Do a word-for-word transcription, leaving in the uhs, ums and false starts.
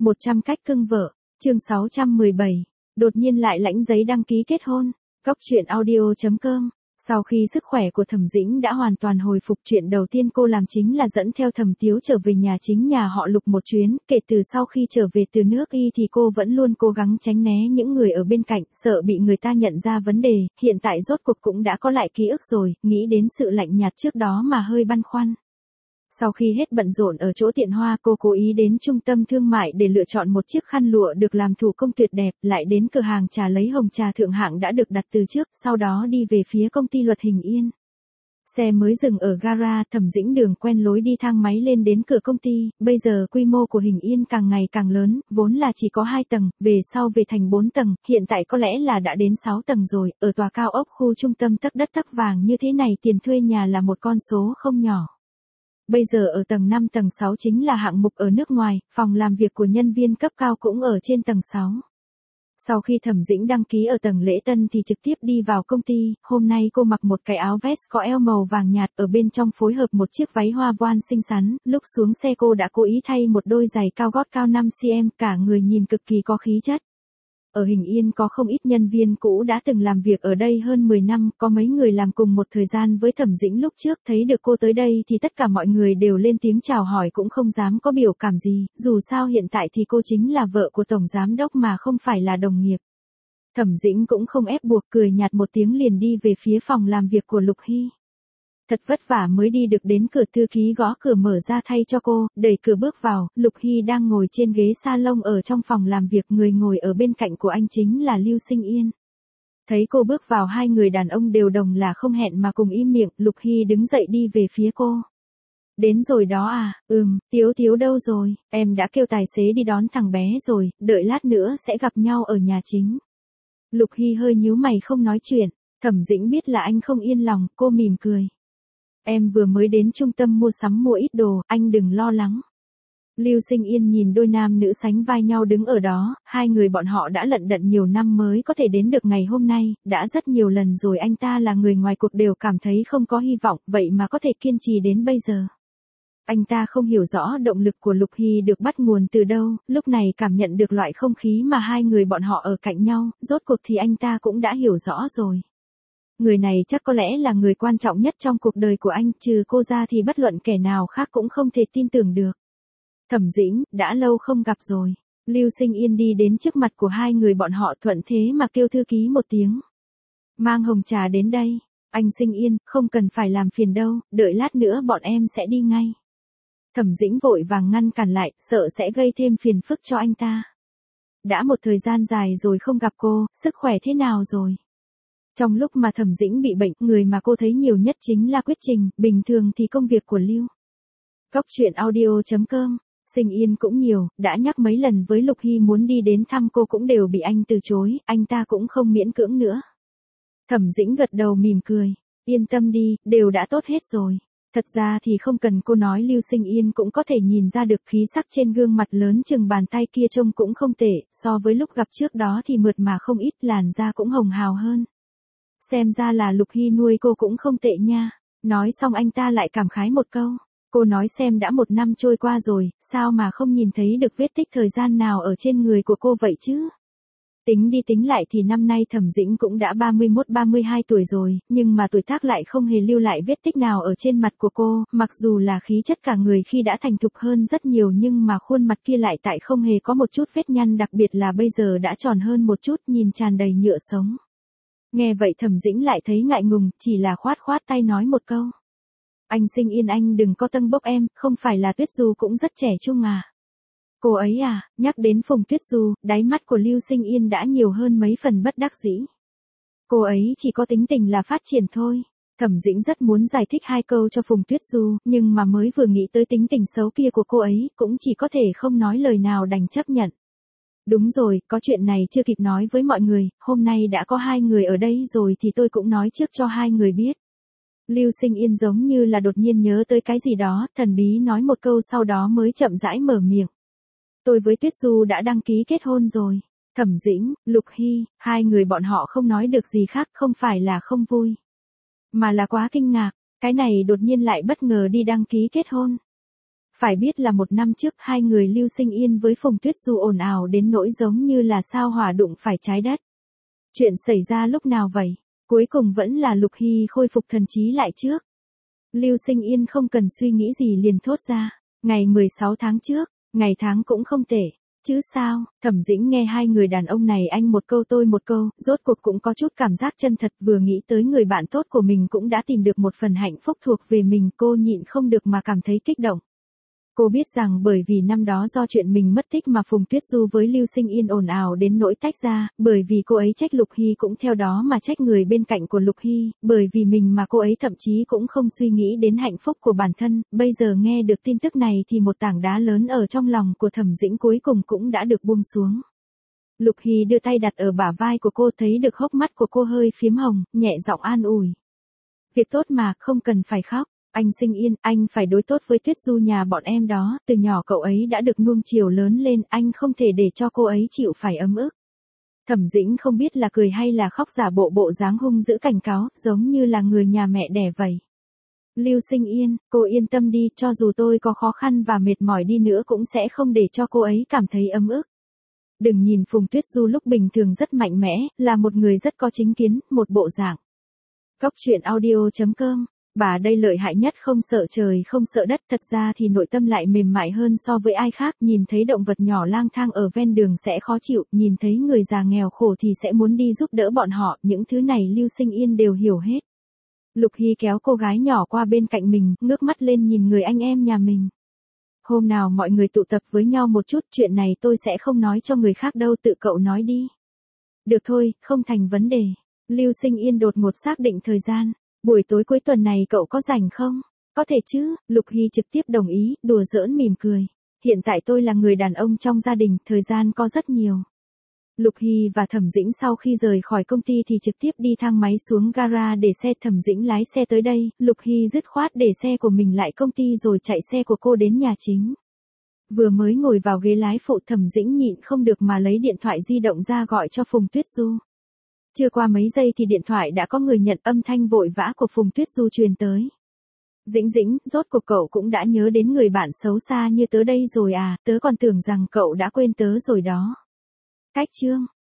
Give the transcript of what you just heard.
một trăm cách cưng vợ, chương sáu trăm mười bảy, đột nhiên lại lãnh giấy đăng ký kết hôn. Góc truyện audio chấm com. Sau khi sức khỏe của Thẩm Dĩnh đã hoàn toàn hồi phục, chuyện đầu tiên cô làm chính là dẫn theo Thẩm Tiếu trở về nhà chính nhà họ Lục một chuyến. Kể từ sau khi trở về từ nước Y thì cô vẫn luôn cố gắng tránh né những người ở bên cạnh, sợ bị người ta nhận ra vấn đề. Hiện tại rốt cuộc cũng đã có lại ký ức rồi, nghĩ đến sự lạnh nhạt trước đó mà hơi băn khoăn. Sau khi hết bận rộn ở chỗ tiện hoa, cô cố ý đến trung tâm thương mại để lựa chọn một chiếc khăn lụa được làm thủ công tuyệt đẹp, lại đến cửa hàng trà lấy hồng trà thượng hạng đã được đặt từ trước, sau đó đi về phía công ty Luật Hình Yên. Xe mới dừng ở gara, Thẩm Dĩnh đường quen lối đi thang máy lên đến cửa công ty. Bây giờ quy mô của Hình Yên càng ngày càng lớn, vốn là chỉ có hai tầng, về sau về thành bốn tầng, hiện tại có lẽ là đã đến sáu tầng rồi. Ở tòa cao ốc khu trung tâm tấc đất tấc vàng như thế này, tiền thuê nhà là một con số không nhỏ. Bây giờ ở tầng năm tầng sáu chính là hạng mục ở nước ngoài, phòng làm việc của nhân viên cấp cao cũng ở trên tầng sáu. Sau khi Thẩm Dĩnh đăng ký ở tầng lễ tân thì trực tiếp đi vào công ty, hôm nay cô mặc một cái áo vest có eo màu vàng nhạt, ở bên trong phối hợp một chiếc váy hoa voan xinh xắn, lúc xuống xe cô đã cố ý thay một đôi giày cao gót cao năm xăng-ti-mét, cả người nhìn cực kỳ có khí chất. Ở Hình Yên có không ít nhân viên cũ đã từng làm việc ở đây hơn mười năm, có mấy người làm cùng một thời gian với Thẩm Dĩnh lúc trước, thấy được cô tới đây thì tất cả mọi người đều lên tiếng chào hỏi, cũng không dám có biểu cảm gì, dù sao hiện tại thì cô chính là vợ của tổng giám đốc mà không phải là đồng nghiệp. Thẩm Dĩnh cũng không ép buộc, cười nhạt một tiếng liền đi về phía phòng làm việc của Lục Hy. Thật vất vả mới đi được đến cửa, thư ký gõ cửa mở ra thay cho cô, đẩy cửa bước vào, Lục Hy đang ngồi trên ghế salon ở trong phòng làm việc, người ngồi ở bên cạnh của anh chính là Lưu Sinh Yên. Thấy cô bước vào, hai người đàn ông đều đồng là không hẹn mà cùng im miệng. Lục Hy đứng dậy đi về phía cô. Đến rồi đó à, ừm, Tiếu Tiếu đâu rồi, em đã kêu tài xế đi đón thằng bé rồi, đợi lát nữa sẽ gặp nhau ở nhà chính. Lục Hy hơi nhíu mày không nói chuyện. Thẩm Dĩnh biết là anh không yên lòng, cô mỉm cười. Em vừa mới đến trung tâm mua sắm mua ít đồ, anh đừng lo lắng. Lưu Sinh Yên nhìn đôi nam nữ sánh vai nhau đứng ở đó, hai người bọn họ đã lận đận nhiều năm mới có thể đến được ngày hôm nay, đã rất nhiều lần rồi anh ta là người ngoài cuộc đều cảm thấy không có hy vọng, vậy mà có thể kiên trì đến bây giờ. Anh ta không hiểu rõ động lực của Lục Hy được bắt nguồn từ đâu, lúc này cảm nhận được loại không khí mà hai người bọn họ ở cạnh nhau, rốt cuộc thì anh ta cũng đã hiểu rõ rồi. Người này chắc có lẽ là người quan trọng nhất trong cuộc đời của anh, trừ cô ra thì bất luận kẻ nào khác cũng không thể tin tưởng được. Thẩm Dĩnh, đã lâu không gặp rồi. Lưu Sinh Yên đi đến trước mặt của hai người bọn họ, thuận thế mà kêu thư ký một tiếng. Mang hồng trà đến đây. Anh Sinh Yên, không cần phải làm phiền đâu, đợi lát nữa bọn em sẽ đi ngay. Thẩm Dĩnh vội vàng ngăn cản lại, sợ sẽ gây thêm phiền phức cho anh ta. Đã một thời gian dài rồi không gặp cô, sức khỏe thế nào rồi? Trong lúc mà Thẩm Dĩnh bị bệnh, người mà cô thấy nhiều nhất chính là Quyết Trình, bình thường thì công việc của Lưu. Góc truyện audio chấm com. Sinh Yên cũng nhiều, đã nhắc mấy lần với Lục Hy muốn đi đến thăm cô cũng đều bị anh từ chối, anh ta cũng không miễn cưỡng nữa. Thẩm Dĩnh gật đầu mỉm cười, yên tâm đi, đều đã tốt hết rồi. Thật ra thì không cần cô nói, Lưu Sinh Yên cũng có thể nhìn ra được khí sắc trên gương mặt lớn chừng bàn tay kia trông cũng không tệ, so với lúc gặp trước đó thì mượt mà không ít, làn da cũng hồng hào hơn. Xem ra là Lục Hy nuôi cô cũng không tệ nha. Nói xong anh ta lại cảm khái một câu. Cô nói xem, đã một năm trôi qua rồi, sao mà không nhìn thấy được vết tích thời gian nào ở trên người của cô vậy chứ? Tính đi tính lại thì năm nay Thẩm Dĩnh cũng đã ba mươi mốt ba mươi hai tuổi rồi, nhưng mà tuổi tác lại không hề lưu lại vết tích nào ở trên mặt của cô, mặc dù là khí chất cả người khi đã thành thục hơn rất nhiều nhưng mà khuôn mặt kia lại tại không hề có một chút vết nhăn, đặc biệt là bây giờ đã tròn hơn một chút, nhìn tràn đầy nhựa sống. Nghe vậy Thẩm Dĩnh lại thấy ngại ngùng, chỉ là khoát khoát tay nói một câu. Anh Sinh Yên, anh đừng có tâng bốc em, không phải là Tuyết Du cũng rất trẻ trung à? Cô ấy à? Nhắc đến Phùng Tuyết Du, đáy mắt của Lưu Sinh Yên đã nhiều hơn mấy phần bất đắc dĩ. Cô ấy chỉ có tính tình là phát triển thôi. Thẩm Dĩnh rất muốn giải thích hai câu cho Phùng Tuyết Du, nhưng mà mới vừa nghĩ tới tính tình xấu kia của cô ấy, cũng chỉ có thể không nói lời nào đành chấp nhận. Đúng rồi, có chuyện này chưa kịp nói với mọi người, hôm nay đã có hai người ở đây rồi thì tôi cũng nói trước cho hai người biết. Lưu Sinh Yên giống như là đột nhiên nhớ tới cái gì đó, thần bí nói một câu sau đó mới chậm rãi mở miệng. Tôi với Tuyết Du đã đăng ký kết hôn rồi. Thẩm Dĩnh, Lục Hy, hai người bọn họ không nói được gì khác, không phải là không vui, mà là quá kinh ngạc, cái này đột nhiên lại bất ngờ đi đăng ký kết hôn. Phải biết là một năm trước hai người Lưu Sinh Yên với Phùng Tuyết Du ồn ào đến nỗi giống như là sao hỏa đụng phải trái đất. Chuyện xảy ra lúc nào vậy? Cuối cùng vẫn là Lục Hy khôi phục thần trí lại trước. Lưu Sinh Yên không cần suy nghĩ gì liền thốt ra. Ngày mười sáu tháng trước, ngày tháng cũng không tệ. Chứ sao, Thẩm Dĩnh nghe hai người đàn ông này anh một câu tôi một câu, rốt cuộc cũng có chút cảm giác chân thật, vừa nghĩ tới người bạn tốt của mình cũng đã tìm được một phần hạnh phúc thuộc về mình, cô nhịn không được mà cảm thấy kích động. Cô biết rằng bởi vì năm đó do chuyện mình mất tích mà Phùng Tuyết Du với Lưu Sinh Yên ồn ào đến nỗi tách ra, bởi vì cô ấy trách Lục Hy cũng theo đó mà trách người bên cạnh của Lục Hy, bởi vì mình mà cô ấy thậm chí cũng không suy nghĩ đến hạnh phúc của bản thân, bây giờ nghe được tin tức này thì một tảng đá lớn ở trong lòng của Thẩm Dĩnh cuối cùng cũng đã được buông xuống. Lục Hy đưa tay đặt ở bả vai của cô, thấy được hốc mắt của cô hơi phiếm hồng, nhẹ giọng an ủi. Việc tốt mà, không cần phải khóc. Anh Sinh Yên, anh phải đối tốt với Tuyết Du nhà bọn em đó, từ nhỏ cậu ấy đã được nuông chiều lớn lên, anh không thể để cho cô ấy chịu phải ấm ức. Thẩm Dĩnh không biết là cười hay là khóc, giả bộ bộ dáng hung dữ cảnh cáo, giống như là người nhà mẹ đẻ vậy. Lưu Sinh Yên, cô yên tâm đi, cho dù tôi có khó khăn và mệt mỏi đi nữa cũng sẽ không để cho cô ấy cảm thấy ấm ức. Đừng nhìn Phùng Tuyết Du lúc bình thường rất mạnh mẽ, là một người rất có chính kiến, một bộ dạng. Góc truyện audio chấm com. Bà đây lợi hại nhất, không sợ trời không sợ đất, thật ra thì nội tâm lại mềm mại hơn so với ai khác, nhìn thấy động vật nhỏ lang thang ở ven đường sẽ khó chịu, nhìn thấy người già nghèo khổ thì sẽ muốn đi giúp đỡ bọn họ, những thứ này Lưu Sinh Yên đều hiểu hết. Lục Hy kéo cô gái nhỏ qua bên cạnh mình, ngước mắt lên nhìn người anh em nhà mình. Hôm nào mọi người tụ tập với nhau một chút, chuyện này tôi sẽ không nói cho người khác đâu, tự cậu nói đi. Được thôi, không thành vấn đề. Lưu Sinh Yên đột ngột xác định thời gian. Buổi tối cuối tuần này cậu có rảnh không? Có thể chứ, Lục Hy trực tiếp đồng ý, đùa giỡn mỉm cười. Hiện tại tôi là người đàn ông trong gia đình, thời gian có rất nhiều. Lục Hy và Thẩm Dĩnh sau khi rời khỏi công ty thì trực tiếp đi thang máy xuống gara để xe. Thẩm Dĩnh lái xe tới đây, Lục Hy dứt khoát để xe của mình lại công ty rồi chạy xe của cô đến nhà chính. Vừa mới ngồi vào ghế lái phụ, Thẩm Dĩnh nhịn không được mà lấy điện thoại di động ra gọi cho Phùng Tuyết Du. Chưa qua mấy giây thì điện thoại đã có người nhận, âm thanh vội vã của Phùng Tuyết Du truyền tới. Dĩnh Dĩnh, rốt cuộc cậu cũng đã nhớ đến người bạn xấu xa như tớ đây rồi à, tớ còn tưởng rằng cậu đã quên tớ rồi đó. Cách chương.